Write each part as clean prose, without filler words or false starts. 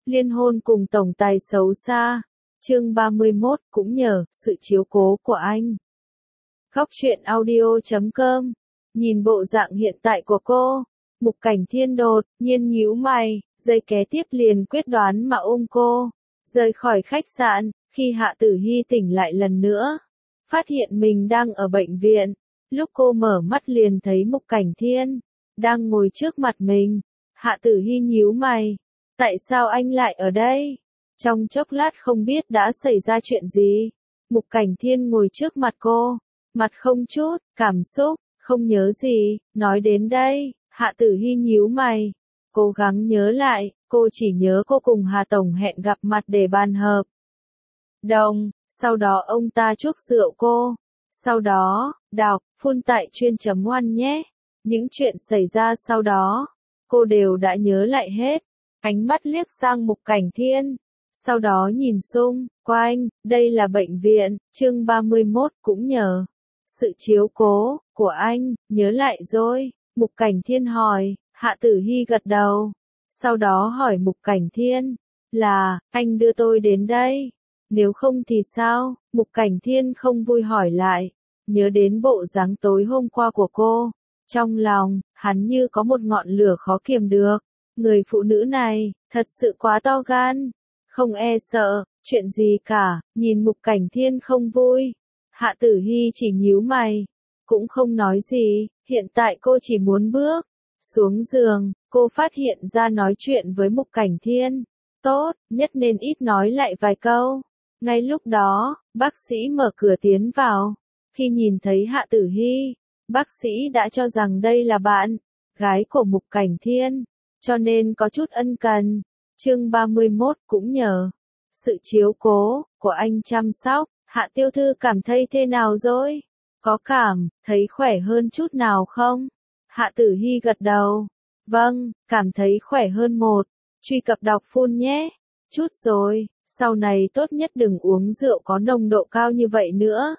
liên hôn cùng tổng tài xấu xa. Chương 31, cũng nhờ sự chiếu cố của anh. Góc truyện audio.com. Nhìn bộ dạng hiện tại của cô, Mục Cảnh Thiên đột nhiên nhíu mày, giây kế tiếp liền quyết đoán mà ôm cô rời khỏi khách sạn. Khi Hạ Tử Hi tỉnh lại lần nữa, phát hiện mình đang ở bệnh viện. Lúc cô mở mắt liền thấy Mục Cảnh Thiên đang ngồi trước mặt mình. Hạ Tử Hi nhíu mày, tại sao anh lại ở đây? Trong chốc lát không biết đã xảy ra chuyện gì. Mục Cảnh Thiên ngồi trước mặt cô, mặt không chút cảm xúc, không nhớ gì. Nói đến đây, Hạ Tử Hi nhíu mày, cố gắng nhớ lại. Cô chỉ nhớ cô cùng Hà Tổng hẹn gặp mặt để bàn hợp đồng, sau đó ông ta chuốc rượu cô. Sau đó, đọc, phun tại chuyên.one nhé. Những chuyện xảy ra sau đó, cô đều đã nhớ lại hết. Ánh mắt liếc sang Mục Cảnh Thiên, sau đó nhìn xung quanh. Đây là bệnh viện. Chương 31, cũng nhờ sự chiếu cố của anh. Nhớ lại rồi? Mục Cảnh Thiên hỏi. Hạ Tử Hi gật đầu, sau đó hỏi Mục Cảnh Thiên, là anh đưa tôi đến đây, nếu không thì sao? Mục Cảnh Thiên không vui hỏi lại. Nhớ đến bộ dáng tối hôm qua của cô, trong lòng hắn như có một ngọn lửa khó kiềm được. Người phụ nữ này thật sự quá to gan, không e sợ chuyện gì cả. Nhìn Mục Cảnh Thiên không vui, Hạ Tử Hi chỉ nhíu mày, cũng không nói gì. Hiện tại cô chỉ muốn bước xuống giường. Cô phát hiện ra nói chuyện với Mục Cảnh Thiên tốt nhất nên ít nói lại vài câu. Ngay lúc đó, bác sĩ mở cửa tiến vào. Khi nhìn thấy Hạ Tử Hi, bác sĩ đã cho rằng đây là bạn gái của Mục Cảnh Thiên, cho nên có chút ân cần. Chương 31, cũng nhờ sự chiếu cố của anh chăm sóc. Hạ tiểu thư cảm thấy thế nào rồi? Có cảm thấy khỏe hơn chút nào không? Hạ Tử Hi gật đầu. Vâng, cảm thấy khỏe hơn một. Truy cập đọc phun nhé. Chút rồi, sau này tốt nhất đừng uống rượu có nồng độ cao như vậy nữa.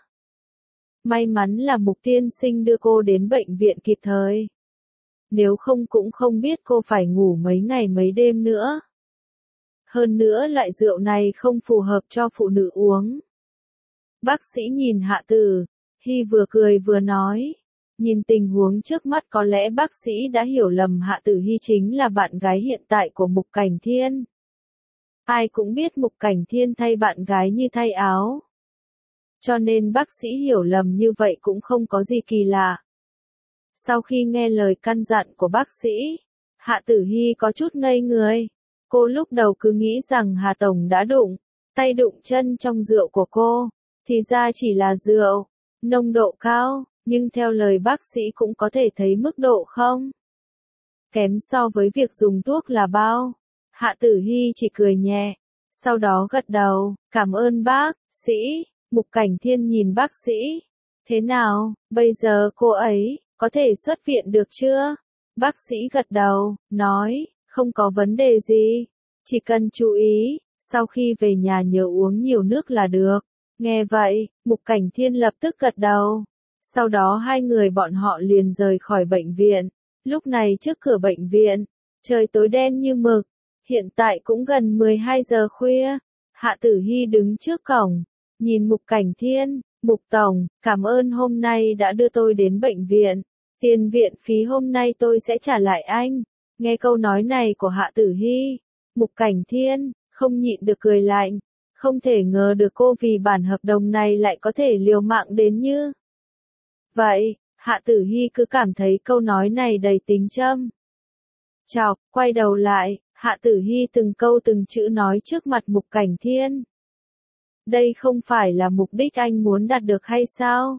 May mắn là Mục tiên sinh đưa cô đến bệnh viện kịp thời. Nếu không cũng không biết cô phải ngủ mấy ngày mấy đêm nữa. Hơn nữa loại rượu này không phù hợp cho phụ nữ uống. Bác sĩ nhìn Hạ Tử Hi vừa cười vừa nói. Nhìn tình huống trước mắt có lẽ bác sĩ đã hiểu lầm Hạ Tử Hi chính là bạn gái hiện tại của Mục Cảnh Thiên. Ai cũng biết Mục Cảnh Thiên thay bạn gái như thay áo, cho nên bác sĩ hiểu lầm như vậy cũng không có gì kỳ lạ. Sau khi nghe lời căn dặn của bác sĩ, Hạ Tử Hi có chút ngây người. Cô lúc đầu cứ nghĩ rằng Hà Tổng đã đụng tay đụng chân trong rượu của cô, thì ra chỉ là rượu nồng độ cao. Nhưng theo lời bác sĩ cũng có thể thấy mức độ không kém so với việc dùng thuốc là bao. Hạ Tử Hi chỉ cười nhẹ, sau đó gật đầu, cảm ơn bác sĩ. Mục Cảnh Thiên nhìn bác sĩ, thế nào, bây giờ cô ấy có thể xuất viện được chưa? Bác sĩ gật đầu, nói, không có vấn đề gì, chỉ cần chú ý, sau khi về nhà nhớ uống nhiều nước là được. Nghe vậy, Mục Cảnh Thiên lập tức gật đầu. Sau đó hai người bọn họ liền rời khỏi bệnh viện. Lúc này trước cửa bệnh viện, trời tối đen như mực. Hiện tại cũng gần 12 giờ khuya. Hạ Tử Hi đứng trước cổng, nhìn Mục Cảnh Thiên. Mục Tổng, cảm ơn hôm nay đã đưa tôi đến bệnh viện. Tiền viện phí hôm nay tôi sẽ trả lại anh. Nghe câu nói này của Hạ Tử Hi, Mục Cảnh Thiên không nhịn được cười lạnh. Không thể ngờ được cô vì bản hợp đồng này lại có thể liều mạng đến như vậy. Hạ Tử Hi cứ cảm thấy câu nói này đầy tính châm chọc. Quay đầu lại, Hạ Tử Hi từng câu từng chữ nói trước mặt Mục Cảnh Thiên. Đây không phải là mục đích anh muốn đạt được hay sao?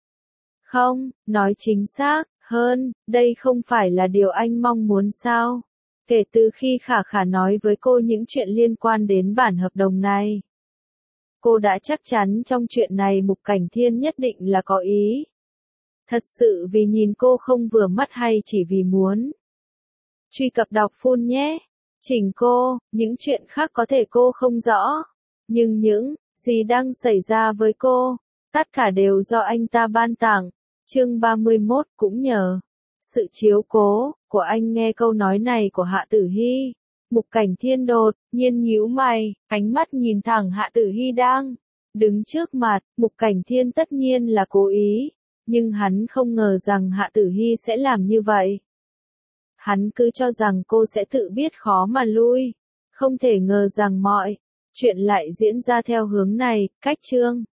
Không, nói chính xác hơn, đây không phải là điều anh mong muốn sao? Kể từ khi Khả Khả nói với cô những chuyện liên quan đến bản hợp đồng này, cô đã chắc chắn trong chuyện này Mục Cảnh Thiên nhất định là có ý. Thật sự vì nhìn cô không vừa mắt hay chỉ vì muốn truy cập đọc phun nhé. Chỉnh cô, những chuyện khác có thể cô không rõ, nhưng những gì đang xảy ra với cô, tất cả đều do anh ta ban tặng. Chương 31, cũng nhờ sự chiếu cố của anh. Nghe câu nói này của Hạ Tử Hi, Mục Cảnh Thiên đột nhiên nhíu mày, ánh mắt nhìn thẳng Hạ Tử Hy đang đứng trước mặt. Mục Cảnh Thiên tất nhiên là cố ý, nhưng hắn không ngờ rằng Hạ Tử Hy sẽ làm như vậy. Hắn cứ cho rằng cô sẽ tự biết khó mà lui, không thể ngờ rằng mọi chuyện lại diễn ra theo hướng này. Cách chương